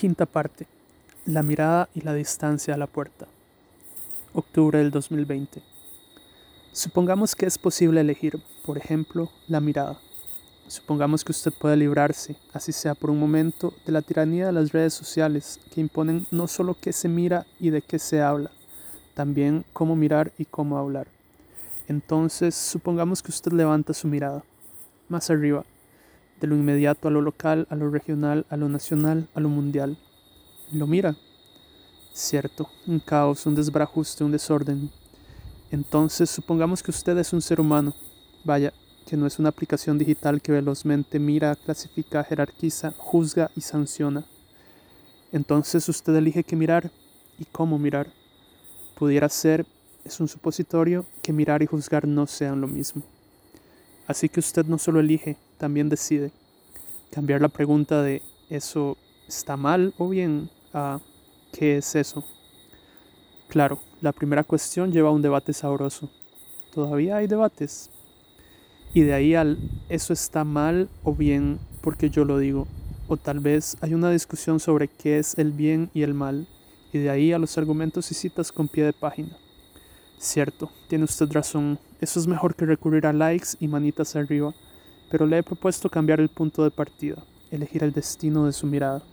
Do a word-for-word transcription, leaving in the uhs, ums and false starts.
Quinta parte. La mirada y la distancia a la puerta. Octubre del dos mil veinte. Supongamos que es posible elegir, por ejemplo, la mirada. Supongamos que usted puede librarse, así sea por un momento, de la tiranía de las redes sociales que imponen no solo qué se mira y de qué se habla, también cómo mirar y cómo hablar. Entonces, supongamos que usted levanta su mirada, más arriba, de lo inmediato a lo local, a lo regional, a lo nacional, a lo mundial. Lo mira. Cierto, un caos, un desbarajuste, un desorden. Entonces, supongamos que usted es un ser humano. Vaya, que no es una aplicación digital que velozmente mira, clasifica, jerarquiza, juzga y sanciona. Entonces usted elige qué mirar y cómo mirar. Pudiera ser, es un supositorio, que mirar y juzgar no sean lo mismo. Así que usted no solo elige, también decide. Cambiar la pregunta de ¿eso está mal o bien? A ¿qué es eso? Claro, la primera cuestión lleva a un debate sabroso. ¿Todavía hay debates? Y de ahí al ¿eso está mal o bien porque yo lo digo? O tal vez hay una discusión sobre qué es el bien y el mal, y de ahí a los argumentos y citas con pie de página. Cierto, tiene usted razón, eso es mejor que recurrir a likes y manitas arriba, pero le he propuesto cambiar el punto de partida, elegir el destino de su mirada.